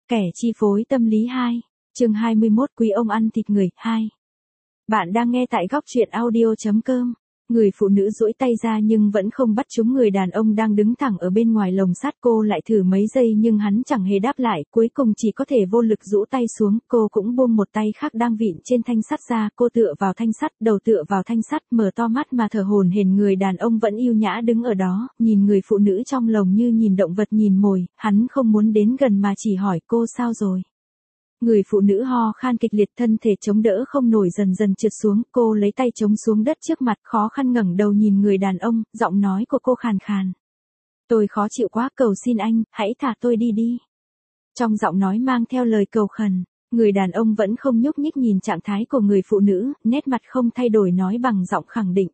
Kẻ chi phối tâm lý 2, chương 21 quý ông ăn thịt người 2. Bạn đang nghe tại góc truyện audio.com. Người phụ nữ duỗi tay ra nhưng vẫn không bắt trúng người đàn ông đang đứng thẳng ở bên ngoài lồng sắt. Cô lại thử mấy giây nhưng hắn chẳng hề đáp lại, cuối cùng chỉ có thể vô lực rũ tay xuống. Cô cũng buông một tay khác đang vịn trên thanh sắt ra, cô tựa vào thanh sắt, đầu tựa vào thanh sắt, mở to mắt mà thở hổn hển. Người đàn ông vẫn yêu nhã đứng ở đó, nhìn người phụ nữ trong lồng như nhìn động vật nhìn mồi. Hắn không muốn đến gần mà chỉ hỏi cô sao rồi. Người phụ nữ ho khan kịch liệt, thân thể chống đỡ không nổi dần dần trượt xuống. Cô lấy tay chống xuống đất trước mặt, khó khăn ngẩng đầu nhìn người đàn ông, giọng nói của cô khàn khàn. Tôi khó chịu quá, cầu xin anh, hãy thả tôi đi đi. Trong giọng nói mang theo lời cầu khẩn. Người đàn ông vẫn không nhúc nhích nhìn trạng thái của người phụ nữ, nét mặt không thay đổi nói bằng giọng khẳng định.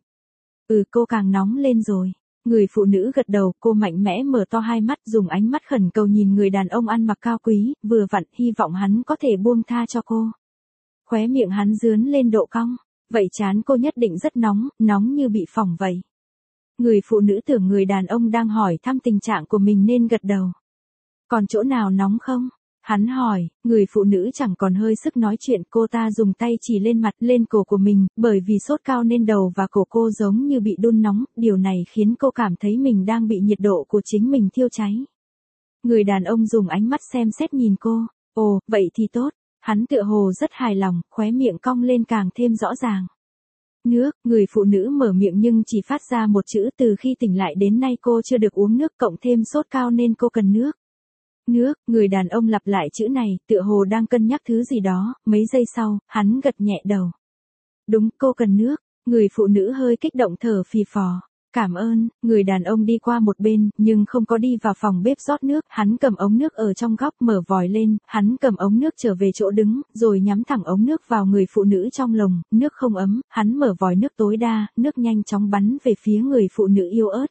Cô càng nóng lên rồi. Người phụ nữ gật đầu, cô mạnh mẽ mở to hai mắt, dùng ánh mắt khẩn cầu nhìn người đàn ông ăn mặc cao quý, vừa vặn, hy vọng hắn có thể buông tha cho cô. Khóe miệng hắn dướn lên độ cong, vậy trán cô nhất định rất nóng, nóng như bị phỏng vậy. Người phụ nữ tưởng người đàn ông đang hỏi thăm tình trạng của mình nên gật đầu. Còn chỗ nào nóng không? Hắn hỏi, người phụ nữ chẳng còn hơi sức nói chuyện, cô ta dùng tay chỉ lên mặt, lên cổ của mình, bởi vì sốt cao nên đầu và cổ cô giống như bị đun nóng, điều này khiến cô cảm thấy mình đang bị nhiệt độ của chính mình thiêu cháy. Người đàn ông dùng ánh mắt xem xét nhìn cô, ồ, vậy thì tốt, hắn tựa hồ rất hài lòng, khóe miệng cong lên càng thêm rõ ràng. Nước, người phụ nữ mở miệng nhưng chỉ phát ra một chữ, từ khi tỉnh lại đến nay cô chưa được uống nước, cộng thêm sốt cao nên cô cần nước. Nước, người đàn ông lặp lại chữ này, tựa hồ đang cân nhắc thứ gì đó, mấy giây sau, hắn gật nhẹ đầu. Đúng, cô cần nước, người phụ nữ hơi kích động thở phì phò. Cảm ơn, người đàn ông đi qua một bên, nhưng không có đi vào phòng bếp rót nước, hắn cầm ống nước ở trong góc mở vòi lên, hắn cầm ống nước trở về chỗ đứng, rồi nhắm thẳng ống nước vào người phụ nữ trong lồng, nước không ấm, hắn mở vòi nước tối đa, nước nhanh chóng bắn về phía người phụ nữ yếu ớt.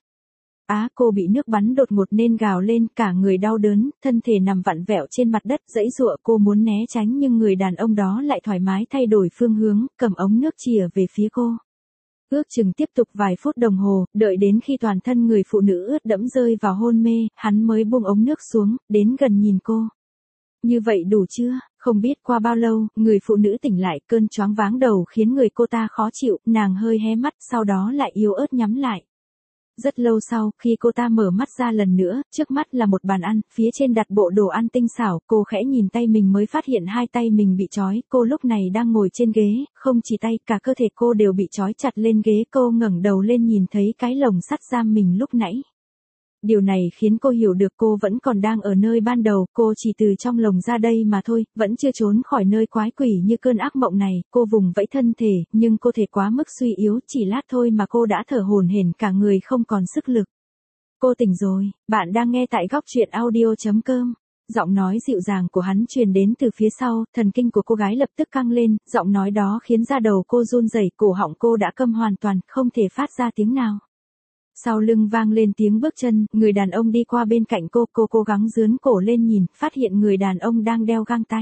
Cô bị nước bắn đột ngột nên gào lên, cả người đau đớn, thân thể nằm vặn vẹo trên mặt đất, giãy giụa. Cô muốn né tránh nhưng người đàn ông đó lại thoải mái thay đổi phương hướng, cầm ống nước chìa về phía cô. Ước chừng tiếp tục vài phút đồng hồ, đợi đến khi toàn thân người phụ nữ ướt đẫm rơi vào hôn mê, hắn mới buông ống nước xuống, đến gần nhìn cô. Như vậy đủ chưa? Không biết qua bao lâu, người phụ nữ tỉnh lại, cơn choáng váng đầu khiến người cô ta khó chịu, nàng hơi hé mắt, sau đó lại yếu ớt nhắm lại. Rất lâu sau, khi cô ta mở mắt ra lần nữa, trước mắt là một bàn ăn, phía trên đặt bộ đồ ăn tinh xảo, cô khẽ nhìn tay mình mới phát hiện hai tay mình bị trói, cô lúc này đang ngồi trên ghế, không chỉ tay, cả cơ thể cô đều bị trói chặt lên ghế, cô ngẩng đầu lên nhìn thấy cái lồng sắt giam mình lúc nãy. Điều này khiến cô hiểu được cô vẫn còn đang ở nơi ban đầu, cô chỉ từ trong lồng ra đây mà thôi, vẫn chưa trốn khỏi nơi quái quỷ như cơn ác mộng này, cô vùng vẫy thân thể, nhưng cô thể quá mức suy yếu, chỉ lát thôi mà cô đã thở hổn hển cả người không còn sức lực. Cô tỉnh rồi, bạn đang nghe tại góc truyện audio.com. Giọng nói dịu dàng của hắn truyền đến từ phía sau, thần kinh của cô gái lập tức căng lên, giọng nói đó khiến da đầu cô run rẩy, cổ họng cô đã câm hoàn toàn, không thể phát ra tiếng nào. Sau lưng vang lên tiếng bước chân, người đàn ông đi qua bên cạnh cô cố gắng dướn cổ lên nhìn, phát hiện người đàn ông đang đeo găng tay.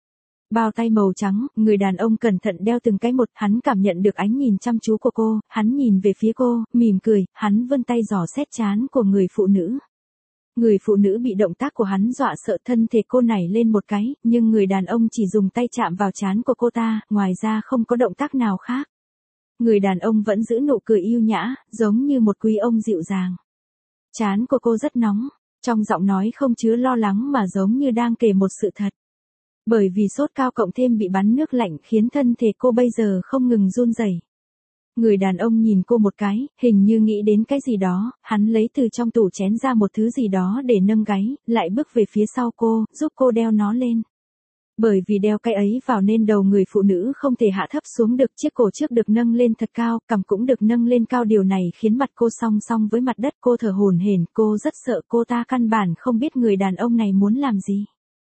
Bao tay màu trắng, người đàn ông cẩn thận đeo từng cái một, hắn cảm nhận được ánh nhìn chăm chú của cô, hắn nhìn về phía cô, mỉm cười, hắn vươn tay dò xét trán của người phụ nữ. Người phụ nữ bị động tác của hắn dọa sợ, thân thể cô nảy lên một cái, nhưng người đàn ông chỉ dùng tay chạm vào trán của cô ta, ngoài ra không có động tác nào khác. Người đàn ông vẫn giữ nụ cười yêu nhã, giống như một quý ông dịu dàng. Trán của cô rất nóng, trong giọng nói không chứa lo lắng mà giống như đang kể một sự thật. Bởi vì sốt cao cộng thêm bị bắn nước lạnh khiến thân thể cô bây giờ không ngừng run rẩy. Người đàn ông nhìn cô một cái, hình như nghĩ đến cái gì đó, hắn lấy từ trong tủ chén ra một thứ gì đó để nâng gáy, lại bước về phía sau cô, giúp cô đeo nó lên. Bởi vì đeo cái ấy vào nên đầu người phụ nữ không thể hạ thấp xuống được, chiếc cổ trước được nâng lên thật cao, cằm cũng được nâng lên cao, điều này khiến mặt cô song song với mặt đất, cô thở hổn hển, cô rất sợ, cô ta căn bản không biết người đàn ông này muốn làm gì.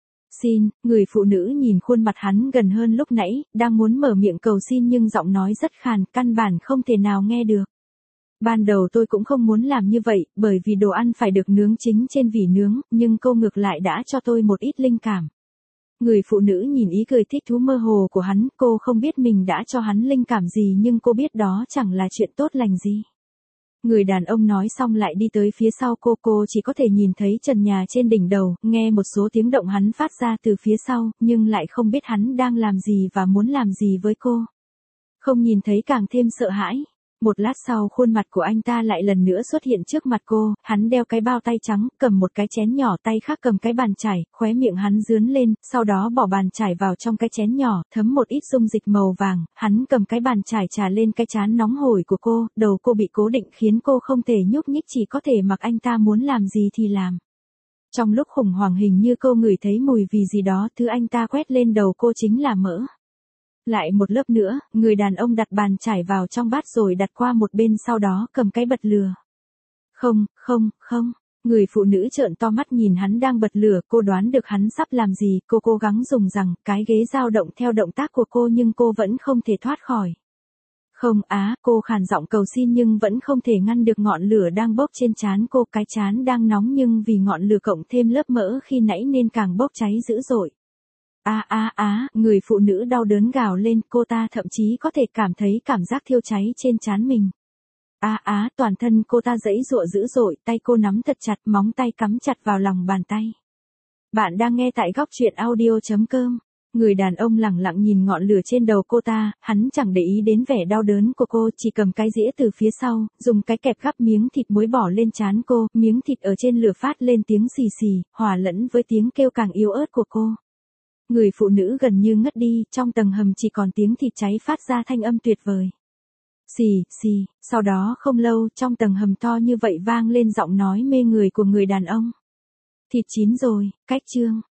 Xin, người phụ nữ nhìn khuôn mặt hắn gần hơn lúc nãy, đang muốn mở miệng cầu xin nhưng giọng nói rất khàn, căn bản không thể nào nghe được. Ban đầu tôi cũng không muốn làm như vậy, bởi vì đồ ăn phải được nướng chính trên vỉ nướng, nhưng cô ngược lại đã cho tôi một ít linh cảm. Người phụ nữ nhìn ý cười thích thú mơ hồ của hắn, cô không biết mình đã cho hắn linh cảm gì nhưng cô biết đó chẳng là chuyện tốt lành gì. Người đàn ông nói xong lại đi tới phía sau cô chỉ có thể nhìn thấy trần nhà trên đỉnh đầu, nghe một số tiếng động hắn phát ra từ phía sau, nhưng lại không biết hắn đang làm gì và muốn làm gì với cô. Không nhìn thấy càng thêm sợ hãi. Một lát sau khuôn mặt của anh ta lại lần nữa xuất hiện trước mặt cô, hắn đeo cái bao tay trắng, cầm một cái chén nhỏ, tay khác cầm cái bàn chải, khóe miệng hắn rướn lên, sau đó bỏ bàn chải vào trong cái chén nhỏ, thấm một ít dung dịch màu vàng, hắn cầm cái bàn chải trà lên cái trán nóng hổi của cô, đầu cô bị cố định khiến cô không thể nhúc nhích, chỉ có thể mặc anh ta muốn làm gì thì làm. Trong lúc khủng hoảng hình như cô ngửi thấy mùi vì gì đó, thứ anh ta quét lên đầu cô chính là mỡ. Lại một lớp nữa, người đàn ông đặt bàn chải vào trong bát rồi đặt qua một bên, sau đó cầm cái bật lửa. Không, người phụ nữ trợn to mắt nhìn hắn đang bật lửa, cô đoán được hắn sắp làm gì, cô cố gắng dùng rằng, cái ghế dao động theo động tác của cô nhưng cô vẫn không thể thoát khỏi. Không cô khàn giọng cầu xin nhưng vẫn không thể ngăn được ngọn lửa đang bốc trên trán cô, cái trán đang nóng nhưng vì ngọn lửa cộng thêm lớp mỡ khi nãy nên càng bốc cháy dữ dội. Người phụ nữ đau đớn gào lên, cô ta thậm chí có thể cảm thấy cảm giác thiêu cháy trên trán mình. Toàn thân cô ta giãy giụa dữ dội, tay cô nắm thật chặt, móng tay cắm chặt vào lòng bàn tay. Bạn đang nghe tại góc truyện audio.com. Người đàn ông lẳng lặng nhìn ngọn lửa trên đầu cô ta, hắn chẳng để ý đến vẻ đau đớn của cô, chỉ cầm cái dĩa từ phía sau, dùng cái kẹp gắp miếng thịt muối bỏ lên trán cô, miếng thịt ở trên lửa phát lên tiếng xì xì, hòa lẫn với tiếng kêu càng yếu ớt của cô. Người phụ nữ gần như ngất đi, trong tầng hầm chỉ còn tiếng thịt cháy phát ra thanh âm tuyệt vời. Xì, sau đó không lâu, trong tầng hầm to như vậy vang lên giọng nói mê người của người đàn ông. Thịt chín rồi, cách chương.